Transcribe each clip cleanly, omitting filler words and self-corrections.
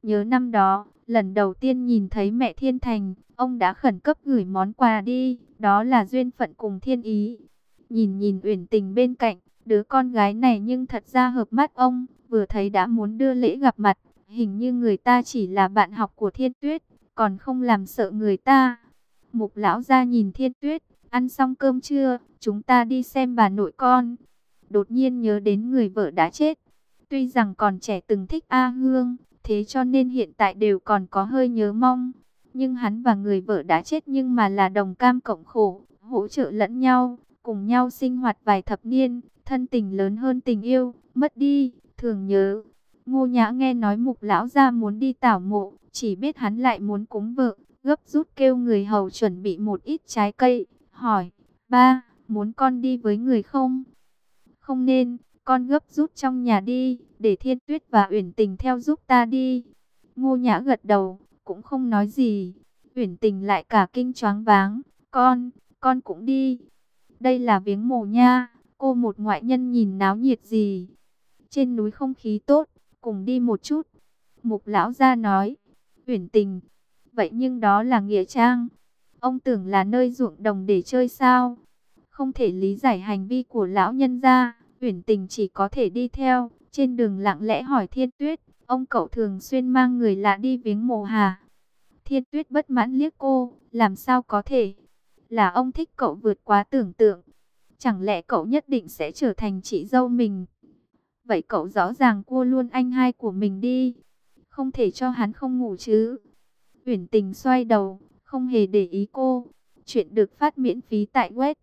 Nhớ năm đó, lần đầu tiên nhìn thấy mẹ Thiên Thành, ông đã khẩn cấp gửi món quà đi, đó là duyên phận cùng thiên ý. Nhìn nhìn Uyển Tình bên cạnh, đứa con gái này nhưng thật ra hợp mắt ông, vừa thấy đã muốn đưa lễ gặp mặt, hình như người ta chỉ là bạn học của Thiên Tuyết, còn không làm sợ người ta. Mục lão gia nhìn Thiên Tuyết, ăn xong cơm chưa, chúng ta đi xem bà nội con. Đột nhiên nhớ đến người vợ đã chết. Tuy rằng còn trẻ từng thích A Hương, thế cho nên hiện tại đều còn có hơi nhớ mong. Nhưng hắn và người vợ đã chết nhưng mà là đồng cam cộng khổ, hỗ trợ lẫn nhau, cùng nhau sinh hoạt vài thập niên, thân tình lớn hơn tình yêu, mất đi, thường nhớ. Ngô Nhã nghe nói Mục lão gia muốn đi tảo mộ, chỉ biết hắn lại muốn cúng vợ, gấp rút kêu người hầu chuẩn bị một ít trái cây, hỏi, ba, muốn con đi với người không? Không nên, con gấp rút trong nhà đi, để Thiên Tuyết và Uyển Tình theo giúp ta đi. Ngô Nhã gật đầu, cũng không nói gì. Uyển Tình lại cả kinh choáng váng, con cũng đi. Đây là viếng mồ nha, cô một ngoại nhân nhìn náo nhiệt gì. Trên núi không khí tốt, cùng đi một chút. Mục lão gia nói, Uyển Tình, vậy nhưng đó là nghĩa trang. Ông tưởng là nơi ruộng đồng để chơi sao? Không thể lý giải hành vi của lão nhân gia. Uyển Tình chỉ có thể đi theo. Trên đường lặng lẽ hỏi Thiên Tuyết, ông cậu thường xuyên mang người lạ đi viếng mồ hả? Thiên Tuyết bất mãn liếc cô, làm sao có thể? Là ông thích cậu vượt quá tưởng tượng. Chẳng lẽ cậu nhất định sẽ trở thành chị dâu mình? Vậy cậu rõ ràng cua luôn anh hai của mình đi. Không thể cho hắn không ngủ chứ. Uyển Tình xoay đầu, không hề để ý cô. Chuyện được phát miễn phí tại web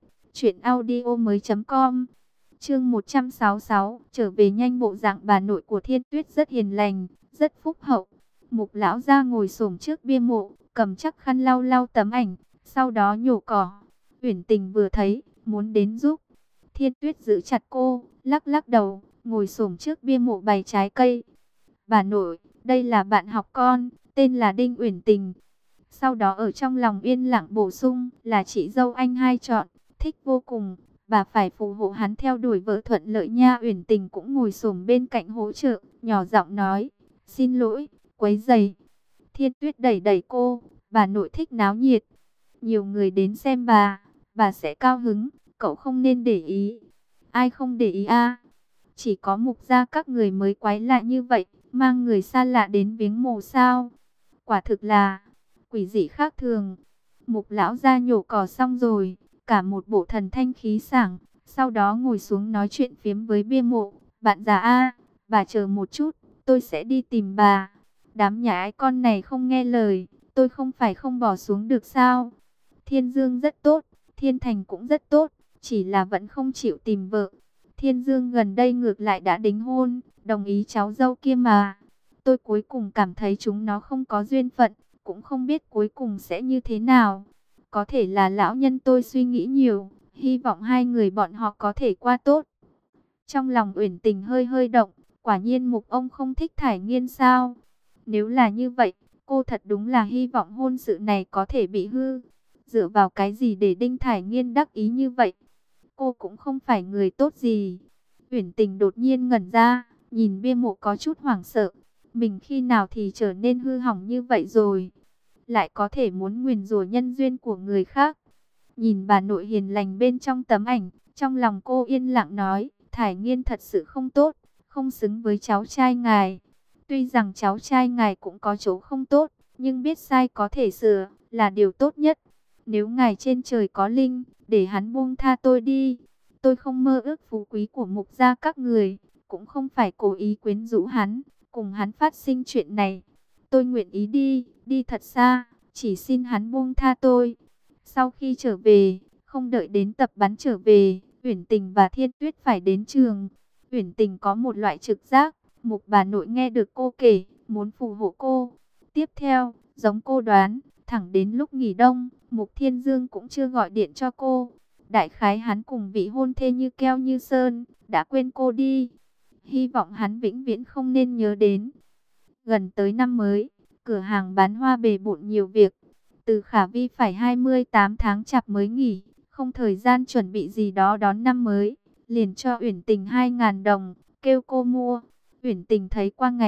truyệnaudiomoi.com. Chương 166, trở về nhanh. Bộ dạng bà nội của Thiên Tuyết rất hiền lành, rất phúc hậu. Mục lão gia ngồi xổm trước bia mộ, cầm chắc khăn lau lau tấm ảnh, sau đó nhổ cỏ. Uyển Tình vừa thấy, muốn đến giúp. Thiên Tuyết giữ chặt cô, lắc lắc đầu, ngồi xổm trước bia mộ bày trái cây. Bà nội, đây là bạn học con, tên là Đinh Uyển Tình. Sau đó ở trong lòng yên lặng bổ sung, là chị dâu anh hai chọn, thích vô cùng. Bà phải phù hộ hắn theo đuổi vợ thuận lợi nha. Uyển Tình cũng ngồi xổm bên cạnh hỗ trợ, nhỏ giọng nói, xin lỗi, quấy rầy. Thiên Tuyết đẩy đẩy cô, bà nội thích náo nhiệt. Nhiều người đến xem bà sẽ cao hứng, cậu không nên để ý. Ai không để ý a? Chỉ có Mục gia các người mới quái lạ như vậy, mang người xa lạ đến viếng mồ sao? Quả thực là quỷ dị khác thường. Mục lão gia nhổ cỏ xong rồi, cả một bộ thần thanh khí sảng, sau đó ngồi xuống nói chuyện phiếm với bia mộ. Bạn già a, bà chờ một chút, tôi sẽ đi tìm bà. Đám nhà ái con này không nghe lời, tôi không phải không bỏ xuống được sao? Thiên Dương rất tốt, Thiên Thành cũng rất tốt, chỉ là vẫn không chịu tìm vợ. Thiên Dương gần đây ngược lại đã đính hôn, đồng ý cháu dâu kia mà. Tôi cuối cùng cảm thấy chúng nó không có duyên phận, cũng không biết cuối cùng sẽ như thế nào. Có thể là lão nhân tôi suy nghĩ nhiều, hy vọng hai người bọn họ có thể qua tốt. Trong lòng Uyển Tình hơi hơi động, quả nhiên Mục ông không thích Thải Nghiên sao? Nếu là như vậy, cô thật đúng là hy vọng hôn sự này có thể bị hư. Dựa vào cái gì để Đinh Thải Nghiên đắc ý như vậy? Cô cũng không phải người tốt gì. Uyển Tình đột nhiên ngẩn ra, nhìn bia mộ có chút hoảng sợ. Mình khi nào thì trở nên hư hỏng như vậy rồi? Lại có thể muốn nguyền rủa nhân duyên của người khác. Nhìn bà nội hiền lành bên trong tấm ảnh, trong lòng cô yên lặng nói, Thải Nghiên thật sự không tốt, không xứng với cháu trai ngài. Tuy rằng cháu trai ngài cũng có chỗ không tốt, nhưng biết sai có thể sửa, là điều tốt nhất. Nếu ngài trên trời có linh, để hắn buông tha tôi đi. Tôi không mơ ước phú quý của Mục gia các người, cũng không phải cố ý quyến rũ hắn, cùng hắn phát sinh chuyện này. Tôi nguyện ý đi thật xa, chỉ xin hắn buông tha tôi. Sau khi trở về, không đợi đến tập bắn trở về, Uyển Tình và Thiên Tuyết phải đến trường. Uyển Tình có một loại trực giác, Mục bà nội nghe được cô kể, muốn phù hộ cô. Tiếp theo, giống cô đoán, thẳng đến lúc nghỉ đông, Mục Thiên Dương cũng chưa gọi điện cho cô. Đại khái hắn cùng vị hôn thê như keo như sơn, đã quên cô đi. Hy vọng hắn vĩnh viễn không nên nhớ đến. Gần tới năm mới, cửa hàng bán hoa bề bộn nhiều việc. Từ Khả Vi phải 28 tháng chạp mới nghỉ, không thời gian chuẩn bị gì đó đón năm mới, liền cho Uyển Tình 2.000 đồng, kêu cô mua. Uyển Tình thấy qua ngày,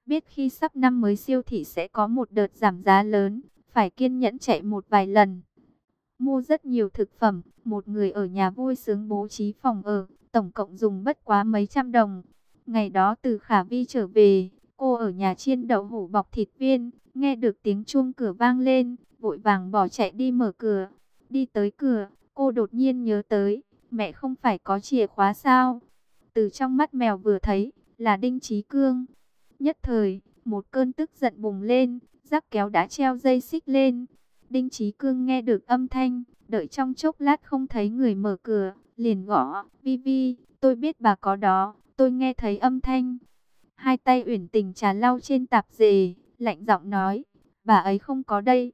Biết khi sắp năm mới siêu thị sẽ có một đợt giảm giá lớn, phải kiên nhẫn chạy một vài lần. Mua rất nhiều thực phẩm, một người ở nhà vui sướng bố trí phòng ở, tổng cộng dùng bất quá mấy trăm đồng. Ngày đó từ Khả Vi trở về, cô ở nhà chiên đậu hũ bọc thịt viên, nghe được tiếng chuông cửa vang lên, vội vàng bỏ chạy đi mở cửa. Đi tới cửa, cô đột nhiên nhớ tới, mẹ không phải có chìa khóa sao? Từ trong mắt mèo vừa thấy, là Đinh Chí Cương. Nhất thời, một cơn tức giận bùng lên, rắc kéo đã treo dây xích lên. Đinh Chí Cương nghe được âm thanh, đợi trong chốc lát không thấy người mở cửa, liền gõ, Vi Vi, tôi biết bà có đó, tôi nghe thấy âm thanh. Hai tay Uyển Tình trà lau trên tạp dề, lạnh giọng nói, bà ấy không có đây.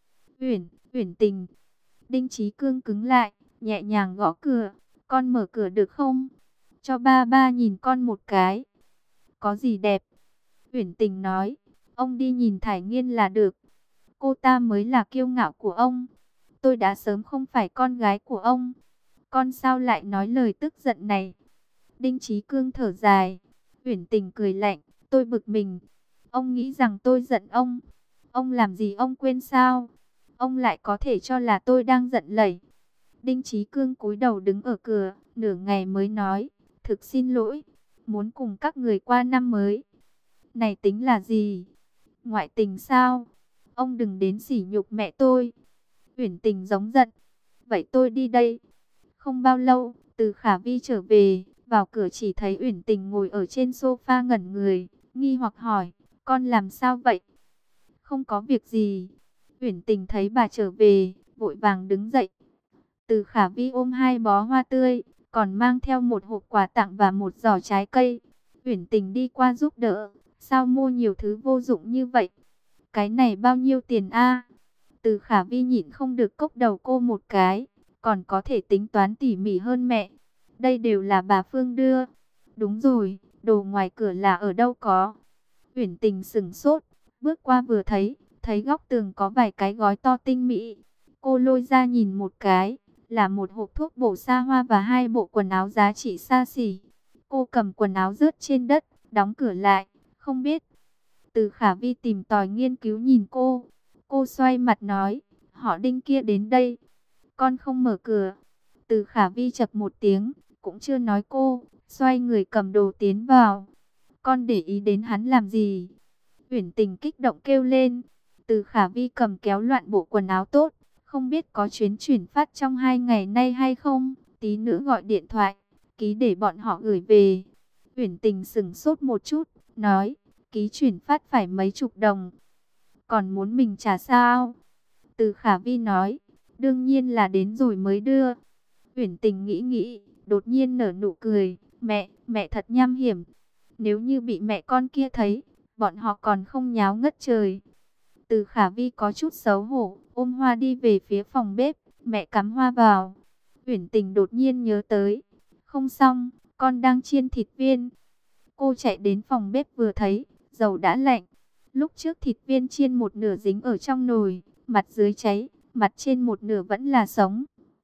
Uyển Tình. Đinh Chí Cương cứng lại, nhẹ nhàng gõ cửa, con mở cửa được không? Cho ba ba nhìn con một cái. Có gì đẹp? Uyển Tình nói, ông đi nhìn Thải Nghiên là được. Cô ta mới là kiêu ngạo của ông. Tôi đã sớm không phải con gái của ông. Con sao lại nói lời tức giận này? Đinh Chí Cương thở dài. Uyển Tình cười lạnh, tôi bực mình. Ông nghĩ rằng tôi giận ông. Ông làm gì ông quên sao? Ông lại có thể cho là tôi đang giận lẩy. Đinh Chí Cương cúi đầu đứng ở cửa, nửa ngày mới nói, thực xin lỗi, muốn cùng các người qua năm mới. Này tính là gì? Ngoại tình sao? Ông đừng đến sỉ nhục mẹ tôi. Uyển Tình giống giận. Vậy tôi đi đây. Không bao lâu, từ Khả Vi trở về, vào cửa chỉ thấy Uyển Tình ngồi ở trên sofa ngẩn người, nghi hoặc hỏi, con làm sao vậy? Không có việc gì. Uyển Tình thấy bà trở về, vội vàng đứng dậy. Từ Khả Vi ôm hai bó hoa tươi, còn mang theo một hộp quà tặng và một giỏ trái cây. Uyển Tình đi qua giúp đỡ. Sao mua nhiều thứ vô dụng như vậy? Cái này bao nhiêu tiền a? Từ Khả Vi nhịn không được cốc đầu cô một cái, còn có thể tính toán tỉ mỉ hơn mẹ. Đây đều là bà Phương đưa. Đúng rồi, đồ ngoài cửa là ở đâu có? Uyển Tình sững sốt, bước qua vừa thấy góc tường có vài cái gói to tinh mỹ. Cô lôi ra nhìn một cái, là một hộp thuốc bổ xa hoa và hai bộ quần áo giá trị xa xỉ. Cô cầm quần áo rớt trên đất, đóng cửa lại, không biết. Từ Khả Vi tìm tòi nghiên cứu nhìn cô. Cô xoay mặt nói, họ Đinh kia đến đây. Con không mở cửa. Từ Khả Vi chập một tiếng, cũng chưa nói cô, xoay người cầm đồ tiến vào. Con để ý đến hắn làm gì? Uyển Tình kích động kêu lên. Từ Khả Vi cầm kéo loạn bộ quần áo tốt, không biết có chuyến chuyển phát trong 2 ngày nay hay không. Tí nữa gọi điện thoại, ký để bọn họ gửi về. Uyển Tình sững sốt một chút, nói, ký chuyển phát phải mấy chục đồng. Còn muốn mình trả sao? Từ Khả Vi nói, đương nhiên là đến rồi mới đưa. Uyển Tình nghĩ, đột nhiên nở nụ cười, mẹ thật nham hiểm. Nếu như bị mẹ con kia thấy, bọn họ còn không nháo ngất trời. Từ Khả Vi có chút xấu hổ, ôm hoa đi về phía phòng bếp, mẹ cắm hoa vào. Uyển Tình đột nhiên nhớ tới, không xong, con đang chiên thịt viên. Cô chạy đến phòng bếp vừa thấy, dầu đã lạnh. Lúc trước thịt viên chiên một nửa dính ở trong nồi, mặt dưới cháy, mặt trên một nửa vẫn là sống.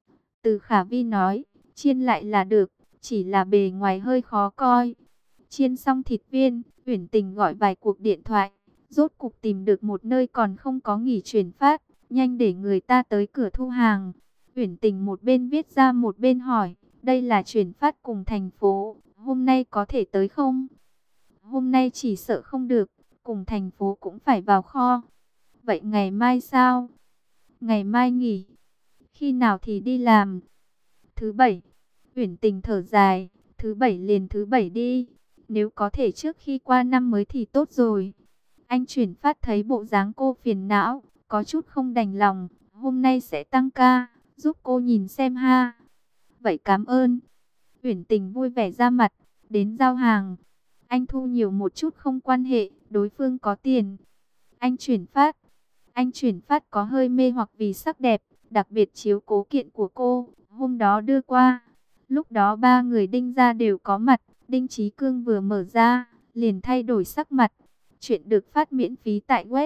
Từ Khả Vi nói, chiên lại là được, chỉ là bề ngoài hơi khó coi. Chiên xong thịt viên, Uyển Tình gọi vài cuộc điện thoại, rốt cục tìm được một nơi còn không có nghỉ chuyển phát, nhanh để người ta tới cửa thu hàng. Uyển Tình một bên viết ra một bên hỏi, đây là chuyển phát cùng thành phố, hôm nay có thể tới không? Hôm nay chỉ sợ không được, cùng thành phố cũng phải vào kho. Vậy ngày mai sao? Ngày mai nghỉ. Khi nào thì đi làm? Thứ bảy. Uyển Tình thở dài, thứ bảy liền thứ bảy đi. Nếu có thể trước khi qua năm mới thì tốt rồi. Anh chuyển phát thấy bộ dáng cô phiền não, có chút không đành lòng. Hôm nay sẽ tăng ca, giúp cô nhìn xem ha. Vậy cảm ơn. Uyển Tình vui vẻ ra mặt, đến giao hàng. Anh thu nhiều một chút không quan hệ, đối phương có tiền. Anh chuyển phát có hơi mê hoặc vì sắc đẹp, đặc biệt chiếu cố kiện của cô, hôm đó đưa qua. Lúc đó ba người Đinh gia đều có mặt, Đinh Chí Cương vừa mở ra, liền thay đổi sắc mặt. Chuyện được phát miễn phí tại web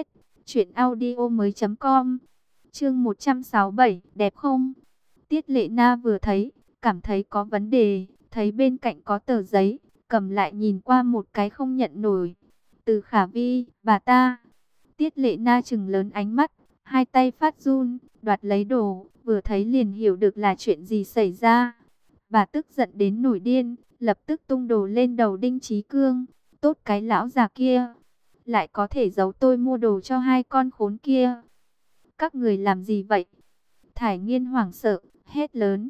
truyệnaudiomoi.com. Chương 167, đẹp không? Tiết Lệ Na vừa thấy, cảm thấy có vấn đề, thấy bên cạnh có tờ giấy, cầm lại nhìn qua một cái không nhận nổi. Từ Khả Vi, bà ta. Tiết Lệ Na trừng lớn ánh mắt, hai tay phát run, đoạt lấy đồ, vừa thấy liền hiểu được là chuyện gì xảy ra. Bà tức giận đến nổi điên, lập tức tung đồ lên đầu Đinh Chí Cương. Tốt cái lão già kia, lại có thể giấu tôi mua đồ cho hai con khốn kia. Các người làm gì vậy? Thải Nghiên hoảng sợ, hét lớn.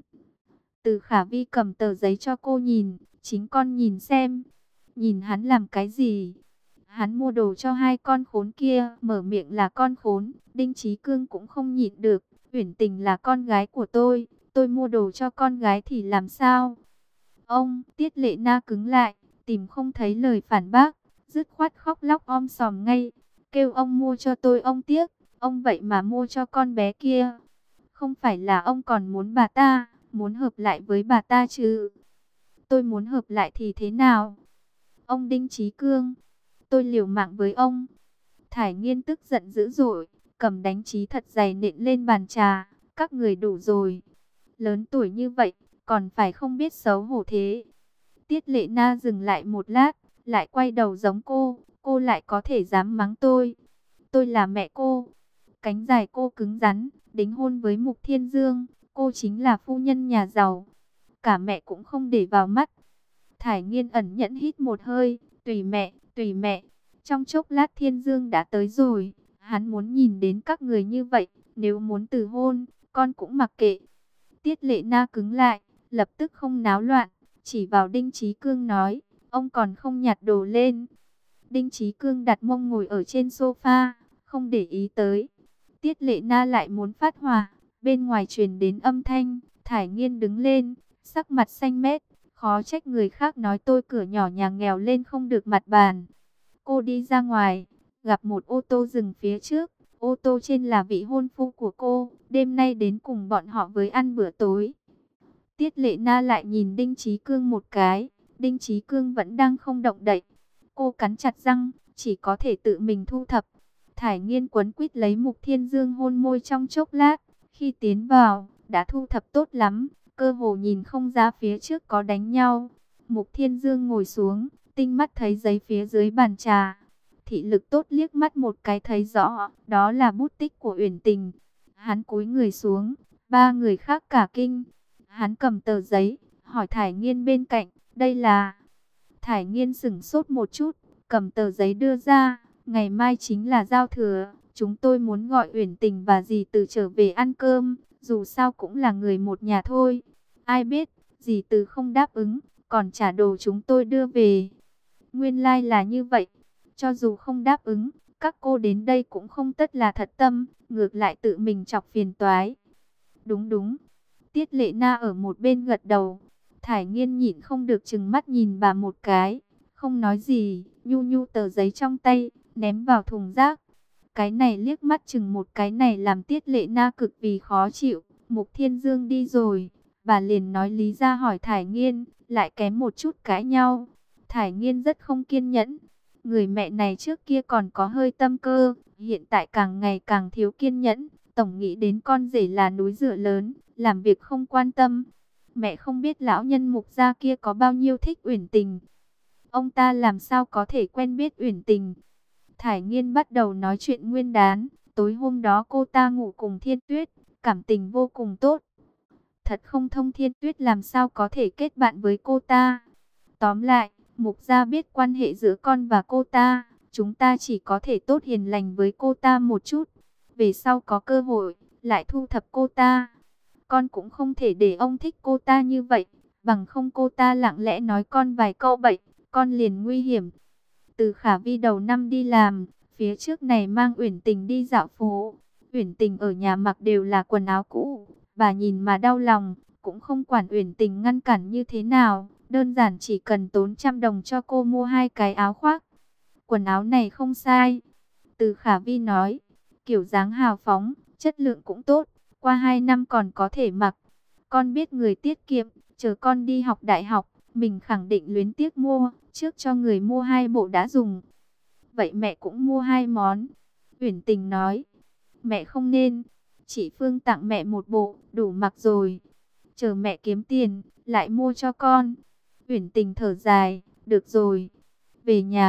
Từ Khả Vi cầm tờ giấy cho cô nhìn, chính con nhìn xem. Nhìn hắn làm cái gì? Hắn mua đồ cho hai con khốn kia, mở miệng là con khốn. Đinh Chí Cương cũng không nhịn được. Uyển Tình là con gái của tôi mua đồ cho con gái thì làm sao? Ông, Tiết Lệ Na cứng lại, tìm không thấy lời phản bác, dứt khoát khóc lóc om sòm ngay. Kêu ông mua cho tôi ông tiếc, ông vậy mà mua cho con bé kia. Không phải là ông còn muốn bà ta, muốn hợp lại với bà ta chứ? Tôi muốn hợp lại thì thế nào? Ông Đinh Chí Cương, tôi liều mạng với ông. Thải Nghiên tức giận dữ dội, cầm đánh chí thật dày nện lên bàn trà. Các người đủ rồi. Lớn tuổi như vậy, còn phải không biết xấu hổ thế. Tiết Lệ Na dừng lại một lát, lại quay đầu giống cô lại có thể dám mắng tôi. Tôi là mẹ cô. Cánh dài cô cứng rắn, đính hôn với Mục Thiên Dương, cô chính là phu nhân nhà giàu. Cả mẹ cũng không để vào mắt. Thải Nghiên ẩn nhẫn hít một hơi, tùy mẹ, tùy mẹ. Trong chốc lát Thiên Dương đã tới rồi, hắn muốn nhìn đến các người như vậy, nếu muốn từ hôn, con cũng mặc kệ. Tiết Lệ Na cứng lại, lập tức không náo loạn, chỉ vào Đinh Chí Cương nói, ông còn không nhặt đồ lên. Đinh Chí Cương đặt mông ngồi ở trên sofa, không để ý tới. Tiết Lệ Na lại muốn phát hỏa, bên ngoài truyền đến âm thanh, Thải Nghiên đứng lên, sắc mặt xanh mét, khó trách người khác nói tôi cửa nhỏ nhà nghèo lên không được mặt bàn. Cô đi ra ngoài, gặp một ô tô dừng phía trước, ô tô trên là vị hôn phu của cô, đêm nay đến cùng bọn họ với ăn bữa tối. Tiết Lệ Na lại nhìn Đinh Chí Cương một cái, Đinh Chí Cương vẫn đang không động đậy. Cô cắn chặt răng, chỉ có thể tự mình thu thập. Thải Nghiên quấn quýt lấy Mục Thiên Dương hôn môi trong chốc lát, khi tiến vào, đã thu thập tốt lắm, cơ hồ nhìn không ra phía trước có đánh nhau. Mục Thiên Dương ngồi xuống, tinh mắt thấy giấy phía dưới bàn trà. Thị lực tốt liếc mắt một cái thấy rõ, đó là bút tích của Uyển Tình. Hắn cúi người xuống, ba người khác cả kinh. Hắn cầm tờ giấy, hỏi Thải Nghiên bên cạnh, đây là... Thải Nghiên sửng sốt một chút, cầm tờ giấy đưa ra, ngày mai chính là giao thừa, chúng tôi muốn gọi Uyển Tình và dì Từ trở về ăn cơm, dù sao cũng là người một nhà thôi. Ai biết, dì Từ không đáp ứng, còn trả đồ chúng tôi đưa về. Nguyên lai là như vậy, cho dù không đáp ứng, các cô đến đây cũng không tất là thật tâm, ngược lại tự mình chọc phiền toái. Đúng đúng. Tiết Lệ Na ở một bên gật đầu. Thải Nghiên nhịn không được trừng mắt nhìn bà một cái, không nói gì, nhu nhu tờ giấy trong tay, ném vào thùng rác. Cái này liếc mắt chừng một cái này làm Tiết Lệ Na cực vì khó chịu. Mục Thiên Dương đi rồi, bà liền nói lý ra hỏi Thải Nghiên, lại kém một chút cãi nhau. Thải Nghiên rất không kiên nhẫn. Người mẹ này trước kia còn có hơi tâm cơ, hiện tại càng ngày càng thiếu kiên nhẫn. Tổng nghĩ đến con rể là núi dựa lớn, làm việc không quan tâm. Mẹ không biết lão nhân Mục gia kia có bao nhiêu thích Uyển Tình. Ông ta làm sao có thể quen biết Uyển Tình. Thải Nghiên bắt đầu nói chuyện nguyên đán. Tối hôm đó cô ta ngủ cùng Thiên Tuyết, cảm tình vô cùng tốt. Thật không thông Thiên Tuyết làm sao có thể kết bạn với cô ta. Tóm lại, Mục gia biết quan hệ giữa con và cô ta. Chúng ta chỉ có thể tốt hiền lành với cô ta một chút. Về sau có cơ hội, lại thu thập cô ta. Con cũng không thể để ông thích cô ta như vậy. Bằng không cô ta lặng lẽ nói con vài câu bậy, con liền nguy hiểm. Từ Khả Vi đầu năm đi làm, phía trước này mang Uyển Tình đi dạo phố. Uyển Tình ở nhà mặc đều là quần áo cũ. Bà nhìn mà đau lòng, cũng không quản Uyển Tình ngăn cản như thế nào. Đơn giản chỉ cần tốn 100 đồng cho cô mua 2 cái áo khoác. Quần áo này không sai. Từ Khả Vi nói, kiểu dáng hào phóng, chất lượng cũng tốt. Qua 2 năm còn có thể mặc. Con biết người tiết kiệm, chờ con đi học đại học, mình khẳng định luyến tiếc mua, trước cho người mua 2 bộ đã dùng. Vậy mẹ cũng mua 2 món. Uyển Tình nói, mẹ không nên, chị Phương tặng mẹ 1 bộ, đủ mặc rồi. Chờ mẹ kiếm tiền, lại mua cho con. Uyển Tình thở dài, được rồi. Về nhà,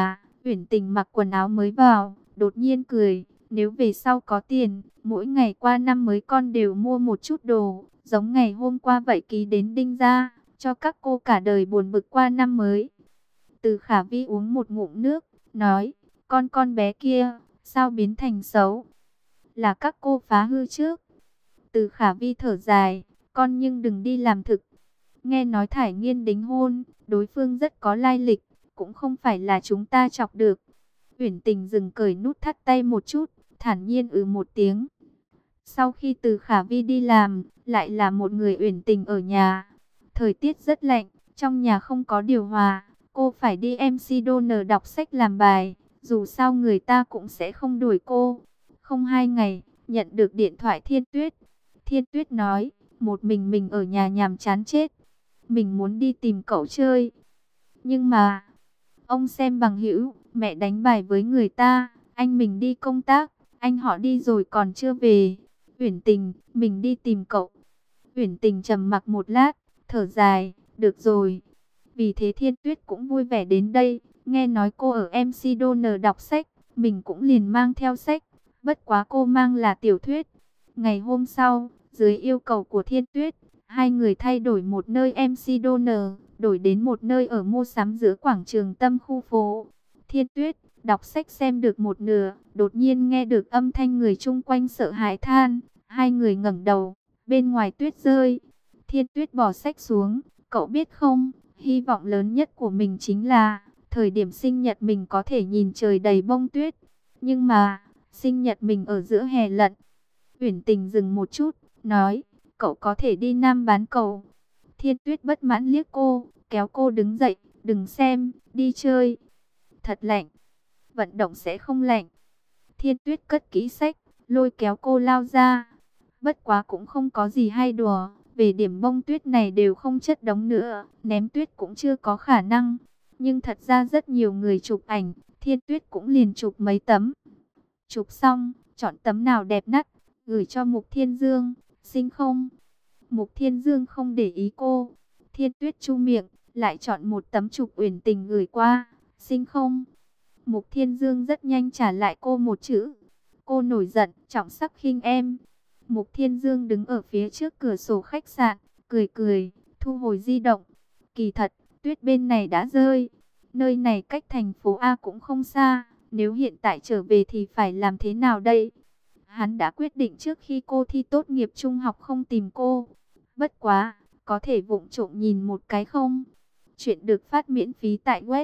Uyển Tình mặc quần áo mới vào, đột nhiên cười, nếu về sau có tiền, mỗi ngày qua năm mới con đều mua một chút đồ, giống ngày hôm qua vậy ký đến Đinh gia, cho các cô cả đời buồn bực qua năm mới. Từ Khả Vi uống một ngụm nước, nói, con bé kia, sao biến thành xấu? Là các cô phá hư trước. Từ Khả Vi thở dài, con nhưng đừng đi làm thực. Nghe nói Thải Nghiên đính hôn, đối phương rất có lai lịch, cũng không phải là chúng ta chọc được. Uyển Tình dừng cởi nút thắt tay một chút, thản nhiên một tiếng. Sau khi Từ Khả Vi đi làm, lại là một người Uyển Tình ở nhà. Thời tiết rất lạnh, trong nhà không có điều hòa, cô phải đi MC Donner đọc sách làm bài, dù sao người ta cũng sẽ không đuổi cô. Không 2 ngày, nhận được điện thoại Thiên Tuyết. Thiên Tuyết nói, một mình ở nhà nhàm chán chết. Mình muốn đi tìm cậu chơi. Nhưng mà, ông xem bằng hữu, mẹ đánh bài với người ta, anh mình đi công tác, anh họ đi rồi còn chưa về. Uyển Tình, mình đi tìm cậu. Uyển Tình trầm mặc một lát, thở dài, được rồi. Vì thế Thiên Tuyết cũng vui vẻ đến đây, nghe nói cô ở MC Donner đọc sách, mình cũng liền mang theo sách, bất quá cô mang là tiểu thuyết. Ngày hôm sau, dưới yêu cầu của Thiên Tuyết, hai người thay đổi một nơi MC Donner, đổi đến một nơi ở mua sắm giữa quảng trường tâm khu phố. Thiên Tuyết đọc sách xem được một nửa, đột nhiên nghe được âm thanh người chung quanh sợ hãi than, hai người ngẩng đầu, bên ngoài tuyết rơi. Thiên Tuyết bỏ sách xuống, cậu biết không, hy vọng lớn nhất của mình chính là thời điểm sinh nhật mình có thể nhìn trời đầy bông tuyết. Nhưng mà, sinh nhật mình ở giữa hè lận. Uyển Tình dừng một chút, nói, cậu có thể đi Nam bán cầu. Thiên Tuyết bất mãn liếc cô, kéo cô đứng dậy, đừng xem, đi chơi. Thật lạnh, vận động sẽ không lạnh. Thiên Tuyết cất kỹ sách, lôi kéo cô lao ra. Bất quá cũng không có gì hay đùa, về điểm bông tuyết này đều không chất đống nữa, ném tuyết cũng chưa có khả năng. Nhưng thật ra rất nhiều người chụp ảnh, Thiên Tuyết cũng liền chụp mấy tấm. Chụp xong, chọn tấm nào đẹp nhất, gửi cho Mục Thiên Dương, xinh không? Mục Thiên Dương không để ý cô. Thiên Tuyết chu miệng, lại chọn một tấm chụp Uyển Tình gửi qua, xinh không? Mục Thiên Dương rất nhanh trả lại cô một chữ. Cô nổi giận, trọng sắc khinh em. Mục Thiên Dương đứng ở phía trước cửa sổ khách sạn, cười cười, thu hồi di động. Kỳ thật, tuyết bên này đã rơi. Nơi này cách thành phố A cũng không xa. Nếu hiện tại trở về thì phải làm thế nào đây? Hắn đã quyết định trước khi cô thi tốt nghiệp trung học không tìm cô. Bất quá, có thể vụng trộm nhìn một cái không? Chuyện được phát miễn phí tại web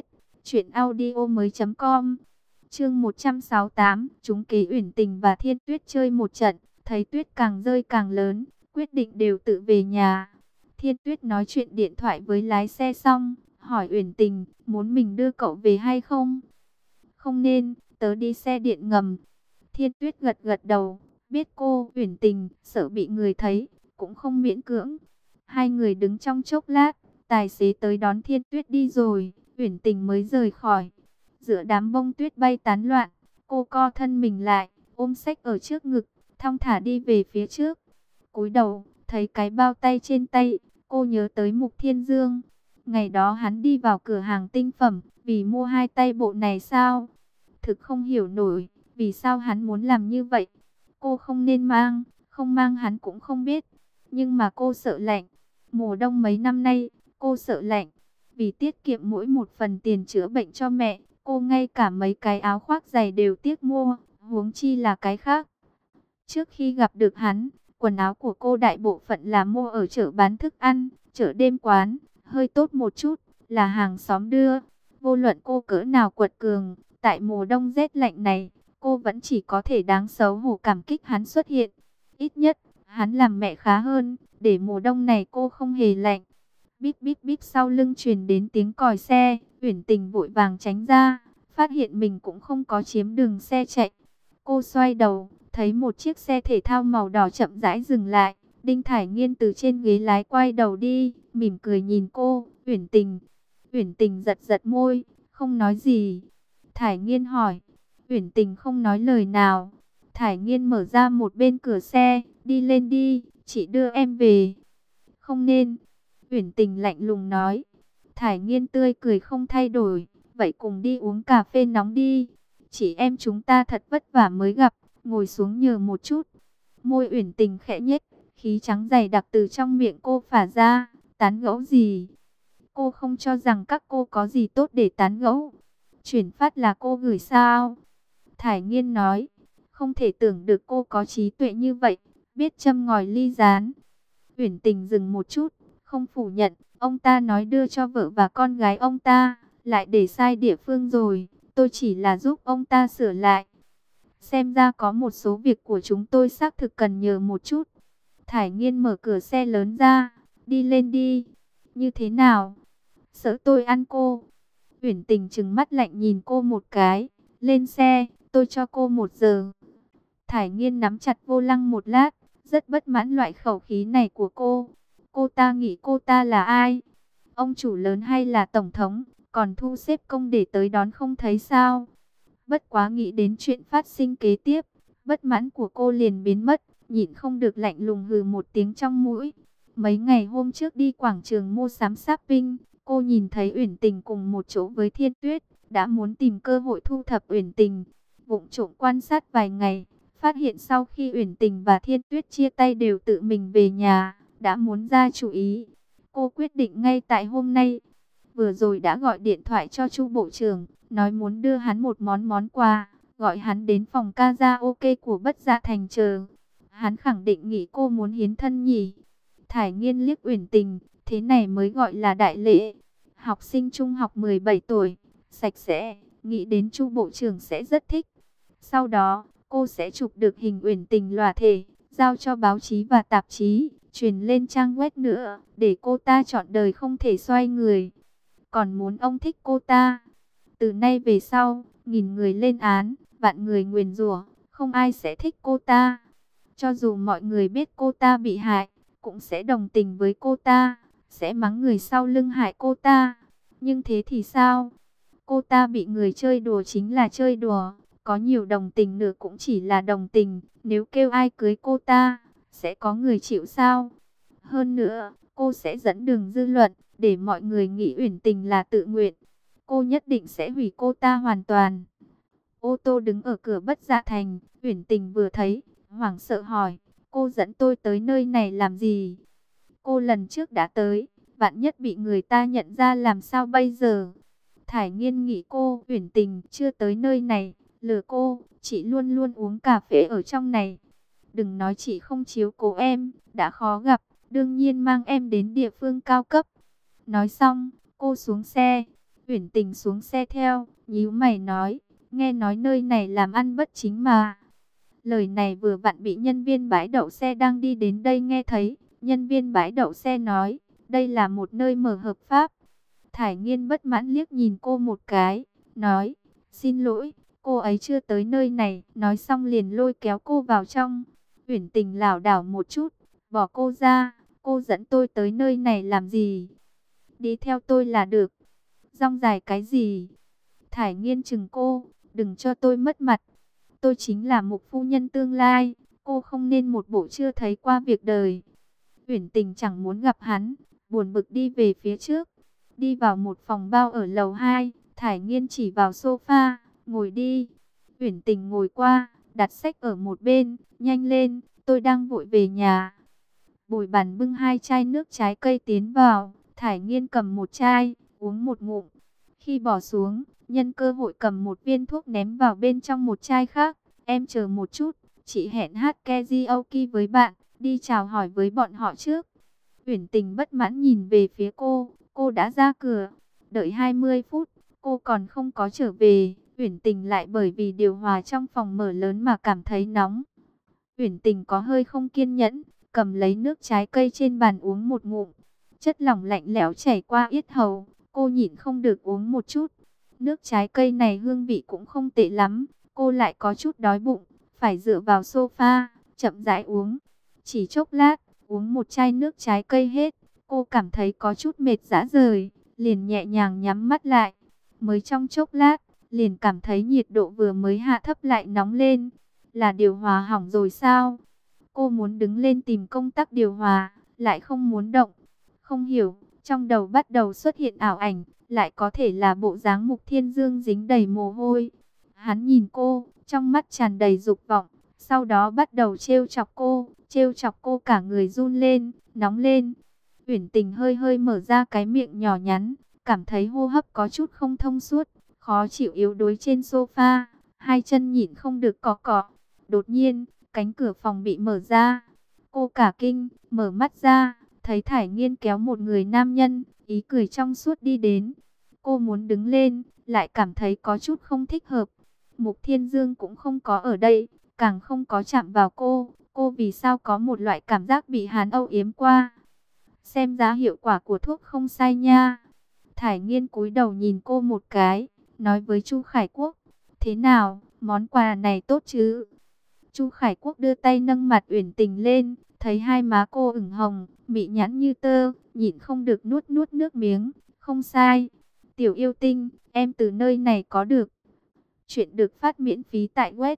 truyệnaudiomoi.com. Chương 168, chúng kế Uyển Tình và Thiên Tuyết chơi một trận, thấy tuyết càng rơi càng lớn, quyết định đều tự về nhà. Thiên Tuyết nói chuyện điện thoại với lái xe xong, hỏi Uyển Tình, muốn mình đưa cậu về hay không? Không nên, tớ đi xe điện ngầm. Thiên Tuyết gật gật đầu, biết cô Uyển Tình sợ bị người thấy, cũng không miễn cưỡng. Hai người đứng trong chốc lát, tài xế tới đón Thiên Tuyết đi rồi, Uyển Tình mới rời khỏi. Giữa đám bông tuyết bay tán loạn, cô co thân mình lại, ôm sách ở trước ngực, thong thả đi về phía trước. Cúi đầu, thấy cái bao tay trên tay, cô nhớ tới Mục Thiên Dương. Ngày đó hắn đi vào cửa hàng tinh phẩm, vì mua hai tay bộ này sao? Thực không hiểu nổi, vì sao hắn muốn làm như vậy? Cô không nên mang, không mang hắn cũng không biết. Nhưng mà cô sợ lạnh. Mùa đông mấy năm nay, cô sợ lạnh. Vì tiết kiệm mỗi một phần tiền chữa bệnh cho mẹ, cô ngay cả mấy cái áo khoác dày đều tiếc mua, huống chi là cái khác. Trước khi gặp được hắn, quần áo của cô đại bộ phận là mua ở chợ bán thức ăn, chợ đêm quán, hơi tốt một chút, là hàng xóm đưa. Vô luận cô cỡ nào quật cường, tại mùa đông rét lạnh này, cô vẫn chỉ có thể đáng xấu hổ cảm kích hắn xuất hiện. Ít nhất, hắn làm mẹ khá hơn, để mùa đông này cô không hề lạnh. Bíp bíp bíp sau lưng truyền đến tiếng còi xe, Uyển Tình vội vàng tránh ra, phát hiện mình cũng không có chiếm đường xe chạy. Cô xoay đầu, thấy một chiếc xe thể thao màu đỏ chậm rãi dừng lại. Đinh Thải Nghiên từ trên ghế lái quay đầu đi, mỉm cười nhìn cô, Uyển Tình. Uyển Tình giật giật môi, không nói gì. Thải Nghiên hỏi, Uyển Tình không nói lời nào. Thải Nghiên mở ra một bên cửa xe, đi lên đi, chị đưa em về. Không nên, Uyển Tình lạnh lùng nói. Thải Nghiên tươi cười không thay đổi, vậy cùng đi uống cà phê nóng đi. Chị em chúng ta thật vất vả mới gặp, ngồi xuống nhờ một chút. Môi Uyển Tình khẽ nhếch, khí trắng dày đặc từ trong miệng cô phả ra. Tán gẫu gì? Cô không cho rằng các cô có gì tốt để tán gẫu. Chuyển phát là cô gửi sao? Thải Nghiên nói, không thể tưởng được cô có trí tuệ như vậy, biết châm ngòi ly gián. Uyển Tình dừng một chút, không phủ nhận, ông ta nói đưa cho vợ và con gái ông ta, lại để sai địa phương rồi, tôi chỉ là giúp ông ta sửa lại. Xem ra có một số việc của chúng tôi xác thực cần nhờ một chút. Thải Nghiên mở cửa xe lớn ra, đi lên đi. Như thế nào? Sợ tôi ăn cô? Uyển Tình trừng mắt lạnh nhìn cô một cái, lên xe, tôi cho cô 1 giờ. Thải Nghiên nắm chặt vô lăng một lát, rất bất mãn loại khẩu khí này của cô. Cô ta nghĩ cô ta là ai? Ông chủ lớn hay là tổng thống? Còn thu xếp công để tới đón không thấy sao? Bất quá nghĩ đến chuyện phát sinh kế tiếp, bất mãn của cô liền biến mất, nhịn không được lạnh lùng hừ một tiếng trong mũi. Mấy ngày hôm trước đi quảng trường mua sắm shopping, cô nhìn thấy Uyển Tình cùng một chỗ với Thiên Tuyết, đã muốn tìm cơ hội thu thập Uyển Tình. Vụng trộm quan sát vài ngày, phát hiện sau khi Uyển Tình và Thiên Tuyết chia tay đều tự mình về nhà, đã muốn ra chủ ý. Cô quyết định ngay tại hôm nay. Vừa rồi đã gọi điện thoại cho Chu Bộ trưởng, nói muốn đưa hắn một món quà, gọi hắn đến phòng karaoke của Bất Dạ Thành chờ. Hắn khẳng định nghĩ cô muốn hiến thân nhỉ. Thải Nghiên liếc Uyển Tình, thế này mới gọi là đại lễ. Học sinh trung học 17 tuổi, sạch sẽ, nghĩ đến Chu Bộ trưởng sẽ rất thích. Sau đó, cô sẽ chụp được hình Uyển Tình lòa thể, giao cho báo chí và tạp chí, truyền lên trang web nữa, để cô ta trọn đời không thể xoay người. Còn muốn ông thích cô ta. Từ nay về sau, nghìn người lên án, vạn người nguyền rủa, không ai sẽ thích cô ta. Cho dù mọi người biết cô ta bị hại, cũng sẽ đồng tình với cô ta, sẽ mắng người sau lưng hại cô ta. Nhưng thế thì sao? Cô ta bị người chơi đùa chính là chơi đùa, có nhiều đồng tình nữa cũng chỉ là đồng tình. Nếu kêu ai cưới cô ta, sẽ có người chịu sao? Hơn nữa, cô sẽ dẫn đường dư luận, để mọi người nghĩ Uyển Tình là tự nguyện. Cô nhất định sẽ hủy cô ta hoàn toàn. Ô tô đứng ở cửa Bất Dạ Thành, Uyển Tình vừa thấy, hoảng sợ hỏi, cô dẫn tôi tới nơi này làm gì? Cô lần trước đã tới, vạn nhất bị người ta nhận ra làm sao bây giờ? Thải Nghiên nghĩ cô, Uyển Tình chưa tới nơi này, lừa cô, chị luôn luôn uống cà phê ở trong này. Đừng nói chị không chiếu cố em, đã khó gặp, đương nhiên mang em đến địa phương cao cấp. Nói xong, cô xuống xe, Uyển Tình xuống xe theo, nhíu mày nói, nghe nói nơi này làm ăn bất chính mà. Lời này vừa vặn bị nhân viên bãi đậu xe đang đi đến đây nghe thấy. Nhân viên bãi đậu xe nói, đây là một nơi mở hợp pháp. Thải Nghiên bất mãn liếc nhìn cô một cái, nói, xin lỗi, cô ấy chưa tới nơi này. Nói xong liền lôi kéo cô vào trong. Uyển Tình lảo đảo một chút, bỏ cô ra, cô dẫn tôi tới nơi này làm gì? Đi theo tôi là được. Rong dài cái gì? Thải Nghiên chừng cô, đừng cho tôi mất mặt. Tôi chính là Mục phu nhân tương lai, cô không nên một bộ chưa thấy qua việc đời. Uyển Tình chẳng muốn gặp hắn, buồn bực đi về phía trước. Đi vào một phòng bao ở lầu 2, Thải Nghiên chỉ vào sofa, ngồi đi. Uyển Tình ngồi qua, đặt sách ở một bên, nhanh lên, tôi đang vội về nhà. Bồi bàn bưng 2 chai nước trái cây tiến vào, Thải Nghiên cầm một chai, uống một ngụm. Khi bỏ xuống, nhân cơ hội cầm một viên thuốc ném vào bên trong một chai khác. Em chờ một chút, chị hẹn hát karaoke với bạn, đi chào hỏi với bọn họ trước. Uyển Tình bất mãn nhìn về phía cô đã ra cửa. Đợi 20 phút, cô còn không có trở về. Uyển Tình lại bởi vì điều hòa trong phòng mở lớn mà cảm thấy nóng. Uyển Tình có hơi không kiên nhẫn, cầm lấy nước trái cây trên bàn uống một ngụm. Chất lỏng lạnh lẽo chảy qua yết hầu, cô nhịn không được uống một chút. Nước trái cây này hương vị cũng không tệ lắm, cô lại có chút đói bụng, phải dựa vào sofa, chậm rãi uống. Chỉ chốc lát, uống một chai nước trái cây hết, cô cảm thấy có chút mệt rã rời, liền nhẹ nhàng nhắm mắt lại. Mới trong chốc lát, liền cảm thấy nhiệt độ vừa mới hạ thấp lại nóng lên. Là điều hòa hỏng rồi sao? Cô muốn đứng lên tìm công tắc điều hòa, lại không muốn động. Không hiểu, trong đầu bắt đầu xuất hiện ảo ảnh, lại có thể là bộ dáng Mục Thiên Dương dính đầy mồ hôi. Hắn nhìn cô, trong mắt tràn đầy dục vọng, sau đó bắt đầu trêu chọc cô cả người run lên, nóng lên. Uyển Tình hơi hơi mở ra cái miệng nhỏ nhắn, cảm thấy hô hấp có chút không thông suốt, khó chịu yếu đuối trên sofa, hai chân nhịn không được cọ cọ. Đột nhiên, cánh cửa phòng bị mở ra. Cô cả kinh, mở mắt ra, thấy Thải Nghiên kéo một người nam nhân, ý cười trong suốt đi đến. Cô muốn đứng lên, lại cảm thấy có chút không thích hợp. Mục Thiên Dương cũng không có ở đây, càng không có chạm vào cô. Cô vì sao có một loại cảm giác bị hắn âu yếm qua. Xem ra hiệu quả của thuốc không sai nha. Thải Nghiên cúi đầu nhìn cô một cái, nói với Chu Khải Quốc, thế nào, món quà này tốt chứ? Chu Khải Quốc đưa tay nâng mặt Uyển Tình lên, thấy hai má cô ửng hồng, mị nhãn như tơ, nhịn không được nuốt nuốt nước miếng. Không sai, tiểu yêu tinh, em từ nơi này có được. Chuyện được phát miễn phí tại web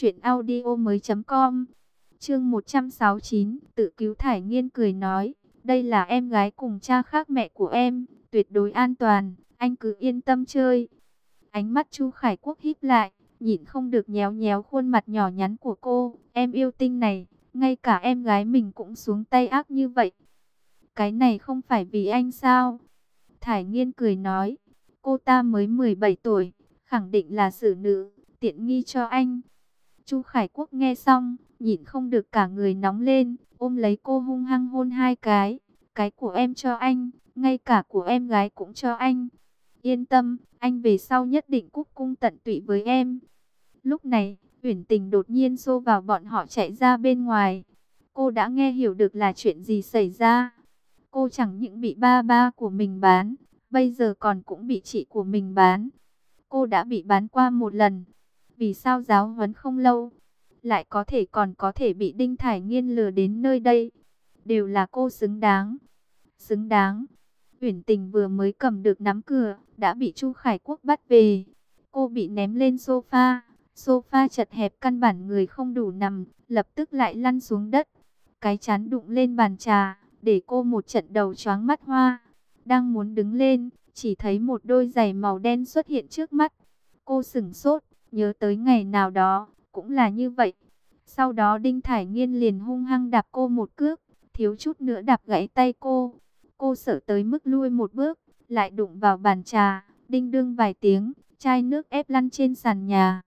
truyệnaudiomoi.com. Chương 169, tự cứu. Thải Nghiên cười nói, đây là em gái cùng cha khác mẹ của em, tuyệt đối an toàn, anh cứ yên tâm chơi. Ánh mắt Chu Khải Quốc híp lại, nhịn không được nhéo nhéo khuôn mặt nhỏ nhắn của cô. Em yêu tinh này, ngay cả em gái mình cũng xuống tay ác như vậy. Cái này không phải vì anh sao? Thải Nghiên cười nói, cô ta mới 17 tuổi, khẳng định là xử nữ, tiện nghi cho anh. Chu Khải Quốc nghe xong, nhịn không được cả người nóng lên, ôm lấy cô hung hăng hôn hai cái của em cho anh, ngay cả của em gái cũng cho anh. Yên tâm, anh về sau nhất định cúc cung tận tụy với em. Lúc này, Uyển Tình đột nhiên xô vào bọn họ chạy ra bên ngoài. Cô đã nghe hiểu được là chuyện gì xảy ra. Cô chẳng những bị ba ba của mình bán, bây giờ còn cũng bị chị của mình bán. Cô đã bị bán qua một lần. Vì sao giáo huấn không lâu, lại còn có thể bị Đinh Thải Nghiên lừa đến nơi đây? Đều là cô xứng đáng. Xứng đáng. Uyển Tình vừa mới cầm được nắm cửa, đã bị Chu Khải Quốc bắt về. Cô bị ném lên sofa. Sofa chật hẹp căn bản người không đủ nằm, lập tức lại lăn xuống đất. Cái chán đụng lên bàn trà, để cô một trận đầu choáng mắt hoa. Đang muốn đứng lên, chỉ thấy một đôi giày màu đen xuất hiện trước mắt. Cô sửng sốt, nhớ tới ngày nào đó, cũng là như vậy. Sau đó Đinh Thải Nghiên liền hung hăng đạp cô một cước, thiếu chút nữa đạp gãy tay cô. Cô sợ tới mức lui một bước, lại đụng vào bàn trà, đinh đương vài tiếng, chai nước ép lăn trên sàn nhà.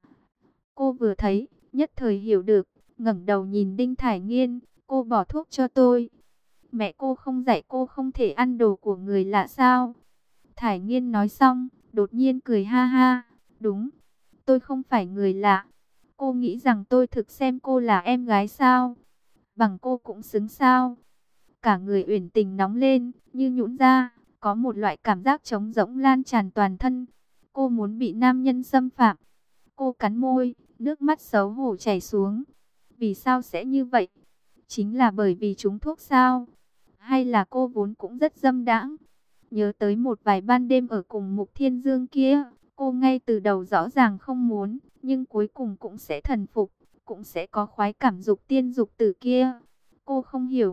Cô vừa thấy, nhất thời hiểu được, ngẩng đầu nhìn Đinh Thải Nghiên, cô bỏ thuốc cho tôi. Mẹ cô không dạy cô không thể ăn đồ của người lạ sao? Thải Nghiên nói xong, đột nhiên cười ha ha, đúng, tôi không phải người lạ. Cô nghĩ rằng tôi thực xem cô là em gái sao? Bằng cô cũng xứng sao? Cả người Uyển Tình nóng lên, như nhũn ra, có một loại cảm giác trống rỗng lan tràn toàn thân. Cô muốn bị nam nhân xâm phạm. Cô cắn môi, nước mắt xấu hổ chảy xuống. Vì sao sẽ như vậy? Chính là bởi vì trúng thuốc sao? Hay là cô vốn cũng rất dâm đãng? Nhớ tới một vài ban đêm ở cùng Mục Thiên Dương kia, cô ngay từ đầu rõ ràng không muốn, nhưng cuối cùng cũng sẽ thần phục, cũng sẽ có khoái cảm dục tiên dục tử kia. Cô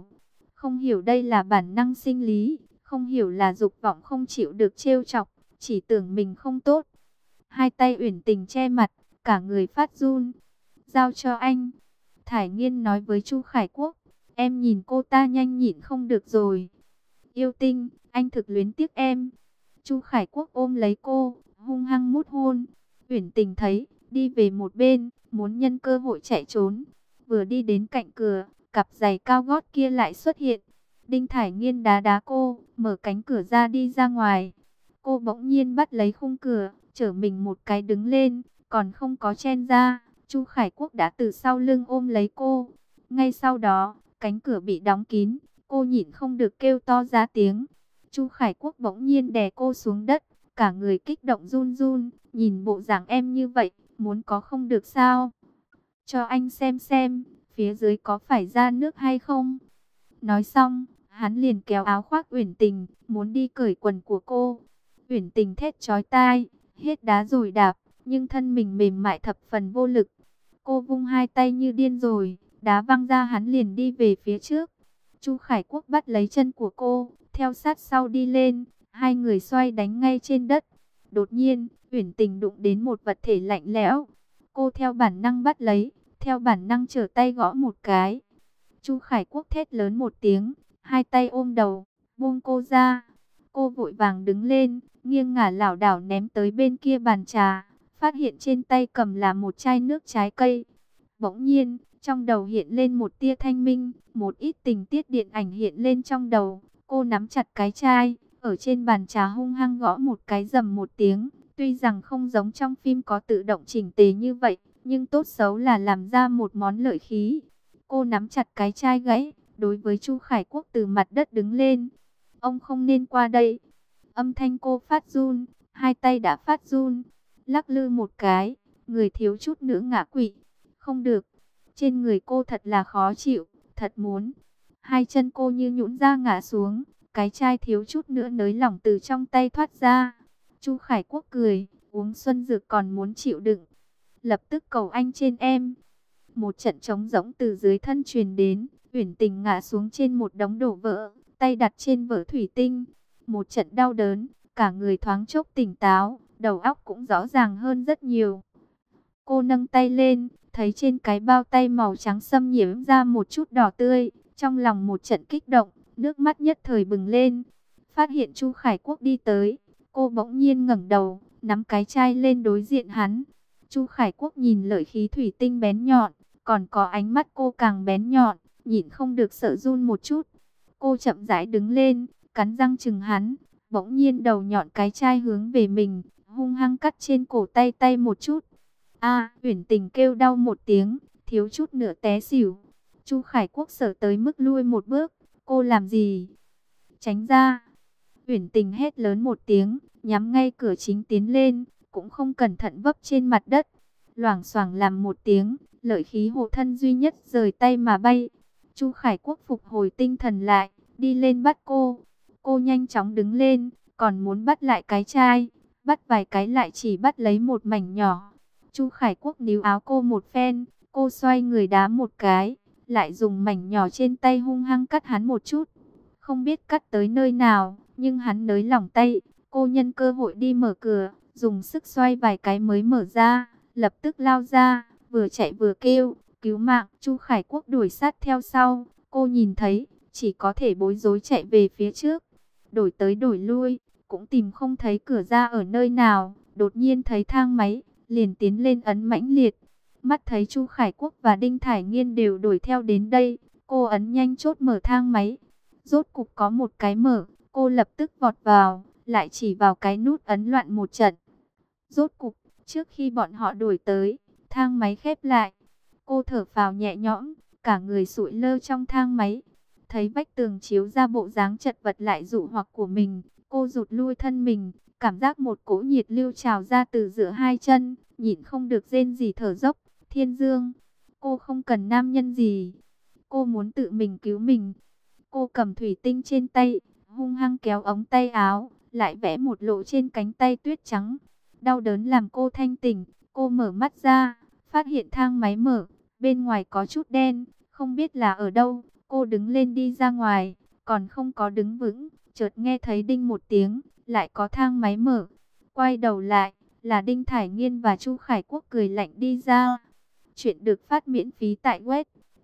không hiểu đây là bản năng sinh lý, không hiểu là dục vọng không chịu được trêu chọc, chỉ tưởng mình không tốt. Hai tay Uyển Tình che mặt, cả người phát run. Giao cho anh. Thải Nghiên nói với Chu Khải Quốc, em nhìn cô ta nhanh nhịn không được rồi. Yêu tinh, anh thực luyến tiếc em. Chu Khải Quốc ôm lấy cô, hung hăng mút hôn. Uyển Tình thấy, đi về một bên, muốn nhân cơ hội chạy trốn. Vừa đi đến cạnh cửa, cặp giày cao gót kia lại xuất hiện. Đinh Thải Nghiên đá đá cô, mở cánh cửa ra đi ra ngoài. Cô bỗng nhiên bắt lấy khung cửa, chở mình một cái đứng lên, còn không có chen ra. Chu Khải Quốc đã từ sau lưng ôm lấy cô. Ngay sau đó, cánh cửa bị đóng kín, cô nhịn không được kêu to ra tiếng. Chu Khải Quốc bỗng nhiên đè cô xuống đất, cả người kích động run run, nhìn bộ dạng em như vậy, muốn có không được sao? Cho anh xem, phía dưới có phải ra nước hay không? Nói xong, hắn liền kéo áo khoác Uyển Tình, muốn đi cởi quần của cô. Uyển Tình thét chói tai, hết đá rồi đạp, nhưng thân mình mềm mại thập phần vô lực. Cô vung hai tay như điên rồi, đá văng ra hắn liền đi về phía trước. Chu Khải Quốc bắt lấy chân của cô, theo sát sau đi lên, Hai người xoay đánh ngay trên đất. Đột nhiên, Uyển Tình đụng đến một vật thể lạnh lẽo. Cô theo bản năng bắt lấy, theo bản năng trở tay gõ một cái. Chu Khải Quốc thét lớn một tiếng, hai tay ôm đầu, buông cô ra. Cô vội vàng đứng lên, nghiêng ngả lảo đảo ném tới bên kia bàn trà, phát hiện trên tay cầm là một chai nước trái cây. Bỗng nhiên, trong đầu hiện lên một tia thanh minh, một ít tình tiết điện ảnh hiện lên trong đầu. Cô nắm chặt cái chai, ở trên bàn trà hung hăng gõ một cái rầm một tiếng. Tuy rằng không giống trong phim có tự động chỉnh tề như vậy, nhưng tốt xấu là làm ra một món lợi khí. Cô nắm chặt cái chai gãy, đối với Chu Khải Quốc từ mặt đất đứng lên. Ông không nên qua đây. Âm thanh cô phát run, hai tay đã phát run, lắc lư một cái, người thiếu chút nữa ngã quỵ. Không được, trên người cô thật là khó chịu, thật muốn. Hai chân cô như nhũn ra ngã xuống, cái chai thiếu chút nữa nới lỏng từ trong tay thoát ra. Chu Khải Quốc cười, uống xuân dược còn muốn chịu đựng. Lập tức cầu anh trên em. Một trận trống rỗng từ dưới thân truyền đến, Uyển Tình ngã xuống trên một đống đổ vỡ, tay đặt trên vở thủy tinh. Một trận đau đớn, cả người thoáng chốc tỉnh táo, đầu óc cũng rõ ràng hơn rất nhiều. Cô nâng tay lên, thấy trên cái bao tay màu trắng xâm nhiễm ra một chút đỏ tươi, trong lòng một trận kích động, nước mắt nhất thời bừng lên. Phát hiện Chu Khải Quốc đi tới, cô bỗng nhiên ngẩng đầu, nắm cái chai lên đối diện hắn. Chu Khải Quốc nhìn lợi khí thủy tinh bén nhọn, còn có ánh mắt cô càng bén nhọn, nhịn không được sợ run một chút. Cô chậm rãi đứng lên, cắn răng chừng hắn, bỗng nhiên đầu nhọn cái chai hướng về mình, hung hăng cắt trên cổ tay một chút. A, Uyển Tình kêu đau một tiếng, thiếu chút nữa té xỉu. Chu Khải Quốc sợ tới mức lui một bước, cô làm gì? Tránh ra. Uyển Tình hét lớn một tiếng, nhắm ngay cửa chính tiến lên, cũng không cẩn thận vấp trên mặt đất. Loảng xoảng làm một tiếng, lợi khí hộ thân duy nhất rời tay mà bay. Chu Khải Quốc phục hồi tinh thần lại, đi lên bắt cô. Cô nhanh chóng đứng lên, còn muốn bắt lại cái chai, bắt vài cái lại chỉ bắt lấy một mảnh nhỏ. Chu Khải Quốc níu áo cô một phen, cô xoay người đá một cái, lại dùng mảnh nhỏ trên tay hung hăng cắt hắn một chút. Không biết cắt tới nơi nào, nhưng hắn nới lỏng tay, cô nhân cơ hội đi mở cửa, dùng sức xoay vài cái mới mở ra, lập tức lao ra, vừa chạy vừa kêu, cứu mạng. Chu Khải Quốc đuổi sát theo sau, cô nhìn thấy, chỉ có thể bối rối chạy về phía trước. Đổi tới đổi lui, cũng tìm không thấy cửa ra ở nơi nào, đột nhiên thấy thang máy, liền tiến lên ấn mãnh liệt. Mắt thấy Chu Khải Quốc và Đinh Thải Nghiên đều đuổi theo đến đây, cô ấn nhanh chốt mở thang máy. Rốt cục có một cái mở, cô lập tức vọt vào, lại chỉ vào cái nút ấn loạn một trận. Rốt cục, trước khi bọn họ đuổi tới, thang máy khép lại. Cô thở phào nhẹ nhõm, cả người sụi lơ trong thang máy. Thấy vách tường chiếu ra bộ dáng chật vật lại dụ hoặc của mình, cô rụt lui thân mình, cảm giác một cỗ nhiệt lưu trào ra từ giữa hai chân, nhịn không được rên rỉ thở dốc. Thiên Dương, cô không cần nam nhân gì, cô muốn tự mình cứu mình. Cô cầm thủy tinh trên tay, hung hăng kéo ống tay áo, lại vẽ một lỗ trên cánh tay tuyết trắng. Đau đớn làm cô thanh tỉnh, cô mở mắt ra, phát hiện thang máy mở, bên ngoài có chút đen, không biết là ở đâu. Cô đứng lên đi ra ngoài, còn không có đứng vững, chợt nghe thấy đinh một tiếng, lại có thang máy mở. Quay đầu lại, là Đinh Thải Nghiên và Chu Khải Quốc cười lạnh đi ra. Chuyện được phát miễn phí tại web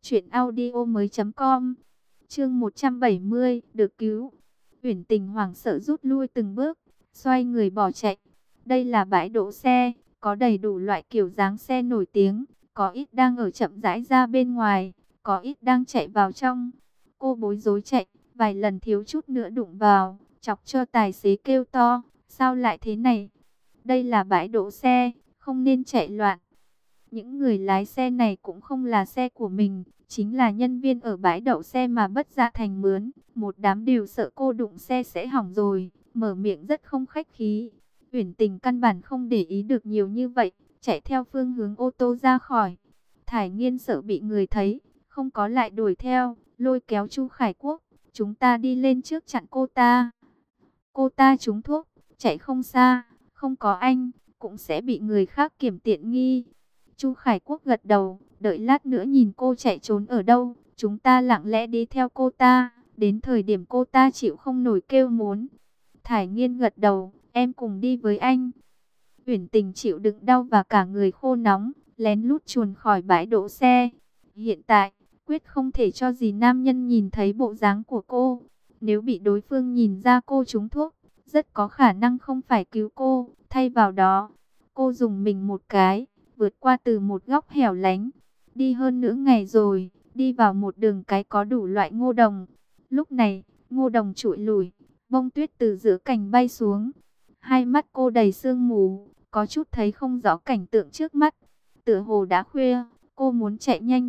truyệnaudiomoi.com. Chương 170, được cứu. Uyển Tình hoảng sợ rút lui từng bước, xoay người bỏ chạy. Đây là bãi đỗ xe, có đầy đủ loại kiểu dáng xe nổi tiếng, có ít đang ở chậm rãi ra bên ngoài, có ít đang chạy vào trong. Cô bối rối chạy, vài lần thiếu chút nữa đụng vào, chọc cho tài xế kêu to, sao lại thế này? Đây là bãi đỗ xe, không nên chạy loạn. Những người lái xe này cũng không là xe của mình, chính là nhân viên ở bãi đậu xe mà bất dạ thành mướn. Một đám đều sợ cô đụng xe sẽ hỏng rồi, mở miệng rất không khách khí. Uyển Tình căn bản không để ý được nhiều như vậy, chạy theo phương hướng ô tô ra khỏi. Thải Nghiên sợ bị người thấy, không có lại đuổi theo, lôi kéo Chu Khải Quốc. Chúng ta đi lên trước chặn cô ta. Cô ta trúng thuốc, chạy không xa, không có anh, cũng sẽ bị người khác kiểm tiện nghi. Chu Khải Quốc gật đầu, đợi lát nữa nhìn cô chạy trốn ở đâu, chúng ta lặng lẽ đi theo cô ta, đến thời điểm cô ta chịu không nổi kêu muốn. Thải Nghiên gật đầu, em cùng đi với anh. Uyển Tình chịu đựng đau và cả người khô nóng, lén lút chuồn khỏi bãi đỗ xe. Hiện tại, quyết không thể cho gì nam nhân nhìn thấy bộ dáng của cô. Nếu bị đối phương nhìn ra cô trúng thuốc, rất có khả năng không phải cứu cô. Thay vào đó, cô dùng mình một cái, vượt qua từ một góc hẻo lánh. Đi hơn nửa ngày rồi, đi vào một đường cái có đủ loại ngô đồng. Lúc này, ngô đồng trụi lủi, bông tuyết từ giữa cành bay xuống. Hai mắt cô đầy sương mù, có chút thấy không rõ cảnh tượng trước mắt. Tựa hồ đã khuya, cô muốn chạy nhanh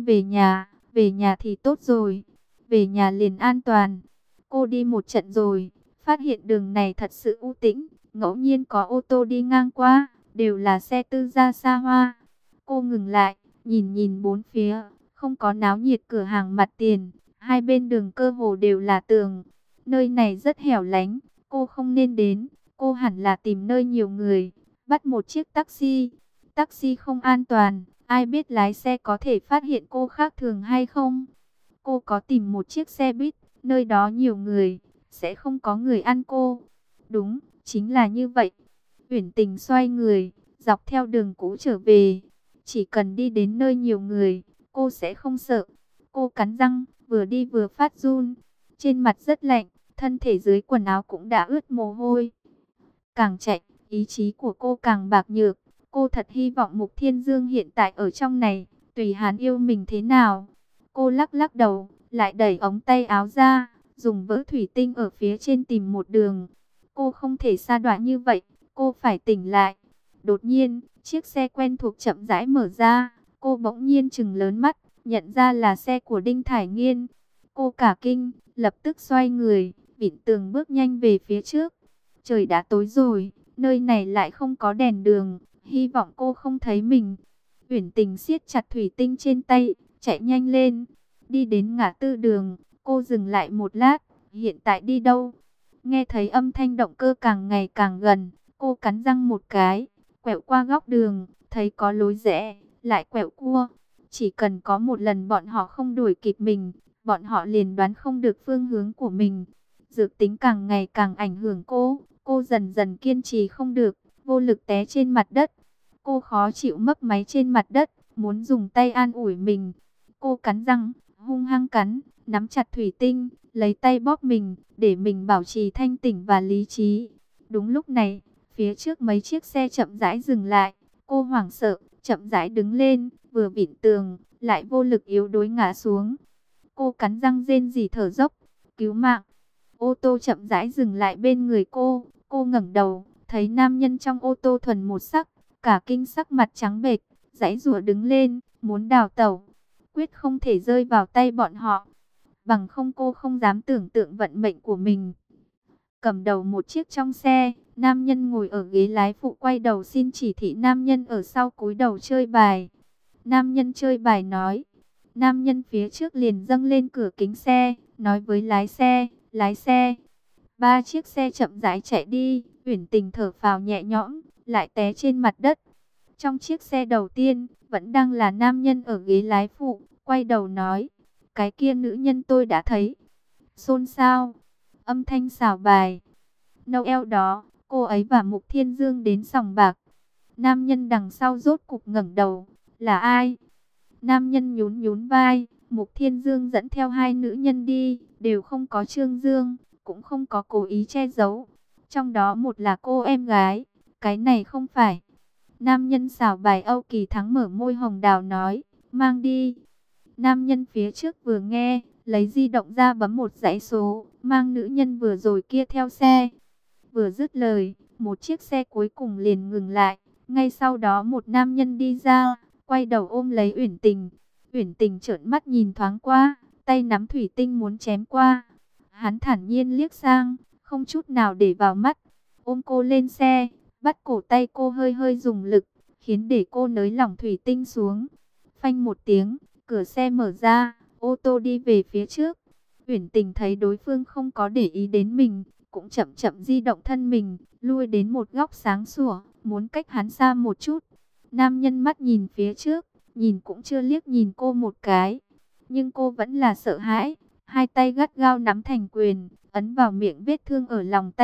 về nhà thì tốt rồi, về nhà liền an toàn. Cô đi một trận rồi, phát hiện đường này thật sự u tĩnh, ngẫu nhiên có ô tô đi ngang qua, đều là xe tư gia xa hoa. Cô ngừng lại, nhìn nhìn bốn phía, không có náo nhiệt cửa hàng mặt tiền, hai bên đường cơ hồ đều là tường. Nơi này rất hẻo lánh, cô không nên đến, cô hẳn là tìm nơi nhiều người, bắt một chiếc taxi. Taxi không an toàn, ai biết lái xe có thể phát hiện cô khác thường hay không. Cô có tìm một chiếc xe buýt, nơi đó nhiều người, sẽ không có người ăn cô. Đúng, chính là như vậy. Uyển Tình xoay người, dọc theo đường cũ trở về. Chỉ cần đi đến nơi nhiều người, cô sẽ không sợ. Cô cắn răng, vừa đi vừa phát run. Trên mặt rất lạnh, thân thể dưới quần áo cũng đã ướt mồ hôi. Càng chạy, ý chí của cô càng bạc nhược. Cô thật hy vọng Mục Thiên Dương hiện tại ở trong này, tùy hắn yêu mình thế nào. Cô lắc lắc đầu, lại đẩy ống tay áo ra, dùng vỡ thủy tinh ở phía trên tìm một đường. Cô không thể sa đọa như vậy, cô phải tỉnh lại. Đột nhiên, chiếc xe quen thuộc chậm rãi mở ra, cô bỗng nhiên trừng lớn mắt, nhận ra là xe của Đinh Thải Nghiên. Cô cả kinh, lập tức xoay người, vịn tường bước nhanh về phía trước. Trời đã tối rồi, nơi này lại không có đèn đường, hy vọng cô không thấy mình. Uyển Tình siết chặt thủy tinh trên tay, chạy nhanh lên. Đi đến ngã tư đường, cô dừng lại một lát, hiện tại đi đâu? Nghe thấy âm thanh động cơ càng ngày càng gần, cô cắn răng một cái, quẹo qua góc đường, thấy có lối rẽ, lại quẹo cua. Chỉ cần có một lần bọn họ không đuổi kịp mình, bọn họ liền đoán không được phương hướng của mình. Dược tính càng ngày càng ảnh hưởng cô dần dần kiên trì không được, vô lực té trên mặt đất. Cô khó chịu mấp máy trên mặt đất, muốn dùng tay an ủi mình. Cô cắn răng, hung hăng cắn, nắm chặt thủy tinh, lấy tay bóp mình, để mình bảo trì thanh tỉnh và lý trí. Đúng lúc này, phía trước mấy chiếc xe chậm rãi dừng lại. Cô hoảng sợ, chậm rãi đứng lên, vừa vịn tường, lại vô lực yếu đuối ngã xuống. Cô cắn răng rên rỉ thở dốc, cứu mạng. Ô tô chậm rãi dừng lại bên người cô ngẩng đầu, thấy nam nhân trong ô tô thuần một sắc, cả kinh sắc mặt trắng bệch, giãy giụa đứng lên, muốn đào tẩu. Quyết không thể rơi vào tay bọn họ, bằng không cô không dám tưởng tượng vận mệnh của mình. Cầm đầu một chiếc trong xe, nam nhân ngồi ở ghế lái phụ quay đầu xin chỉ thị nam nhân ở sau cúi đầu chơi bài. Nam nhân chơi bài nói, nam nhân phía trước liền dâng lên cửa kính xe, nói với lái xe. Ba chiếc xe chậm rãi chạy đi, Uyển Tình thở phào nhẹ nhõm, lại té trên mặt đất. Trong chiếc xe đầu tiên, vẫn đang là nam nhân ở ghế lái phụ, quay đầu nói, cái kia nữ nhân tôi đã thấy. Xôn xao, âm thanh xào bài. Noel đó, cô ấy và Mục Thiên Dương đến sòng bạc. Nam nhân đằng sau rốt cục ngẩng đầu, là ai? Nam nhân nhún nhún vai, Mục Thiên Dương dẫn theo hai nữ nhân đi, đều không có trương dương, cũng không có cố ý che giấu. Trong đó một là cô em gái, cái này không phải. Nam nhân xảo bài Âu Kỳ Thắng mở môi hồng đào nói, mang đi. Nam nhân phía trước vừa nghe, lấy di động ra bấm một dãy số, mang nữ nhân vừa rồi kia theo xe. Vừa dứt lời, một chiếc xe cuối cùng liền ngừng lại. Ngay sau đó một nam nhân đi ra, quay đầu ôm lấy Uyển Tình. Uyển Tình trợn mắt nhìn thoáng qua, tay nắm thủy tinh muốn chém qua. Hắn thản nhiên liếc sang, không chút nào để vào mắt, ôm cô lên xe, bắt cổ tay cô hơi hơi dùng lực, khiến để cô nới lỏng thủy tinh xuống. Phanh một tiếng, cửa xe mở ra, ô tô đi về phía trước. Uyển Tình thấy đối phương không có để ý đến mình, cũng chậm chậm di động thân mình, lui đến một góc sáng sủa, muốn cách hắn xa một chút. Nam nhân mắt nhìn phía trước, nhìn cũng chưa liếc nhìn cô một cái, nhưng cô vẫn là sợ hãi, hai tay gắt gao nắm thành quyền, ấn vào miệng vết thương ở lòng tay,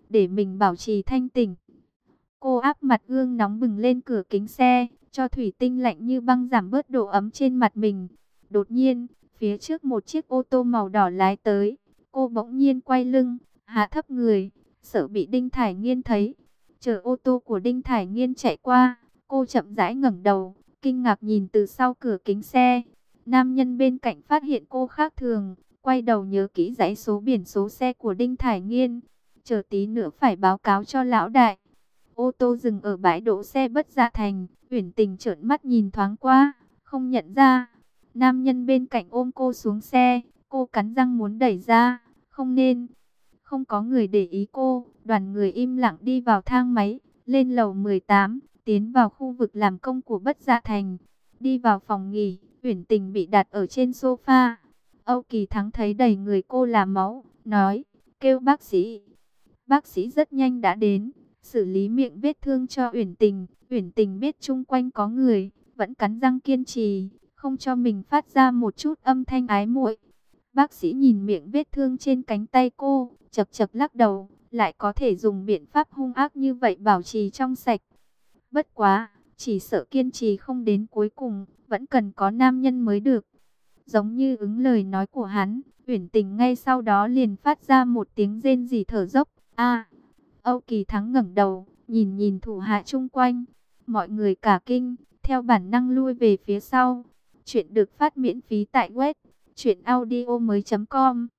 để mình bảo trì thanh tỉnh. Cô áp mặt gương nóng bừng lên cửa kính xe, cho thủy tinh lạnh như băng giảm bớt độ ấm trên mặt mình. Đột nhiên, phía trước một chiếc ô tô màu đỏ lái tới. Cô bỗng nhiên quay lưng, hạ thấp người, sợ bị Đinh Thải Nghiên thấy. Chờ ô tô của Đinh Thải Nghiên chạy qua, cô chậm rãi ngẩng đầu, kinh ngạc nhìn từ sau cửa kính xe. Nam nhân bên cạnh phát hiện cô khác thường, quay đầu nhớ kỹ dãy số biển số xe của Đinh Thải Nghiên. Chờ tí nữa phải báo cáo cho lão đại. Ô tô dừng ở bãi đỗ xe Bất Dạ Thành, Uyển Tình trợn mắt nhìn thoáng qua, không nhận ra. Nam nhân bên cạnh ôm cô xuống xe, cô cắn răng muốn đẩy ra, không nên. Không có người để ý cô, đoàn người im lặng đi vào thang máy, lên lầu 18, tiến vào khu vực làm công của Bất Dạ Thành. Đi vào phòng nghỉ, Uyển Tình bị đặt ở trên sofa. Âu Kỳ Thắng thấy đầy người cô là máu, nói, kêu bác sĩ. Bác sĩ rất nhanh đã đến, xử lý miệng vết thương cho Uyển Tình. Uyển Tình biết chung quanh có người, vẫn cắn răng kiên trì, không cho mình phát ra một chút âm thanh ái muội. Bác sĩ nhìn miệng vết thương trên cánh tay cô, chật chật lắc đầu, lại có thể dùng biện pháp hung ác như vậy bảo trì trong sạch. Bất quá, chỉ sợ kiên trì không đến cuối cùng, vẫn cần có nam nhân mới được. Giống như ứng lời nói của hắn, Uyển Tình ngay sau đó liền phát ra một tiếng rên rỉ thở dốc. A! Âu Kỳ Thắng ngẩng đầu, nhìn nhìn thủ hạ chung quanh. Mọi người cả kinh, theo bản năng lui về phía sau. Chuyện được phát miễn phí tại web truyệnaudiomoi.com